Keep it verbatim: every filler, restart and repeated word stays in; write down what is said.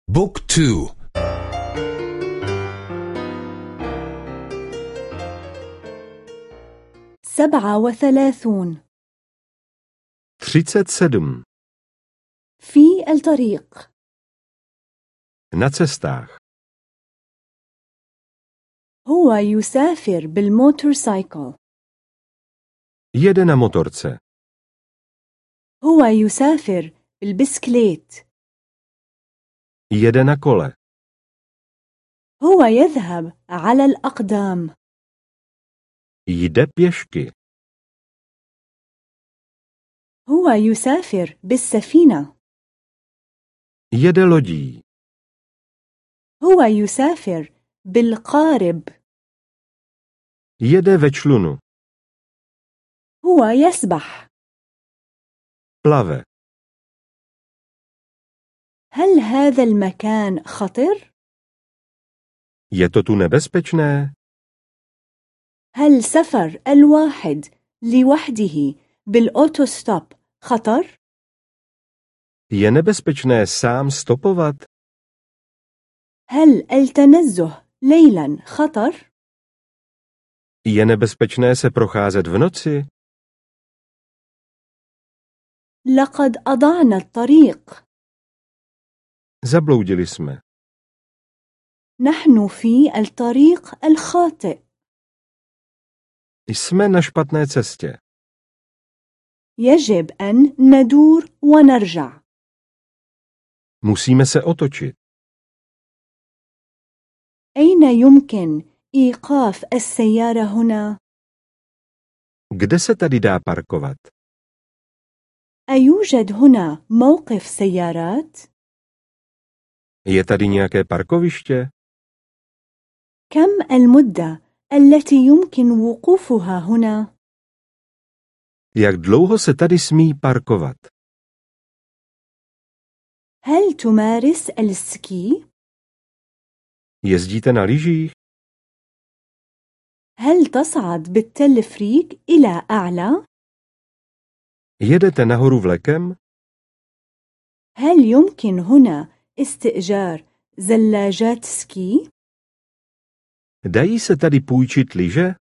بوك تو. سبعة وثلاثون. třicet sedm. في الطريق. Na cestách. هو يسافر بالموتورسايكل. Jede na motorce. هو يسافر بالبسكليت. Jede na kole. هو يذهب على الأقدام. Jde pěšky. هو يسافر بالسفينة. Jede lodí. هو يسافر بالقارب. Jede ve člunu. هو يسبح. Plave. هل هذا المكان خطر؟ Je to tu nebezpečné? هل سفر الواحد لوحده بالأوتوستوب خطر؟ Je nebezpečné sám stopovat? هل التنزه ليلا خطر؟ Je nebezpečné se procházet v noci? لقد أضعنا الطريق. Zabloudili jsme. نحن في الطريق الخاطئ. Jsme na špatné cestě. يجب أن ندور ونرجع. Musíme se otočit. أين يمكن إيقاف السيارة هنا؟ Kde se tady dá parkovat? أيوجد هنا موقف سيارات؟ Je tady nějaké parkoviště? كم المدة التي يمكن وقوفها هنا؟ Jak dlouho se tady smí parkovat? هل تمارس السكي؟ Jezdíte na lyžích? هل تصعد بالتلفريك إلى أعلى؟ Jedete nahoru vlekem? هل يمكن هنا استئجار زلاجات سكي؟ Dají se tady půjčit lyže?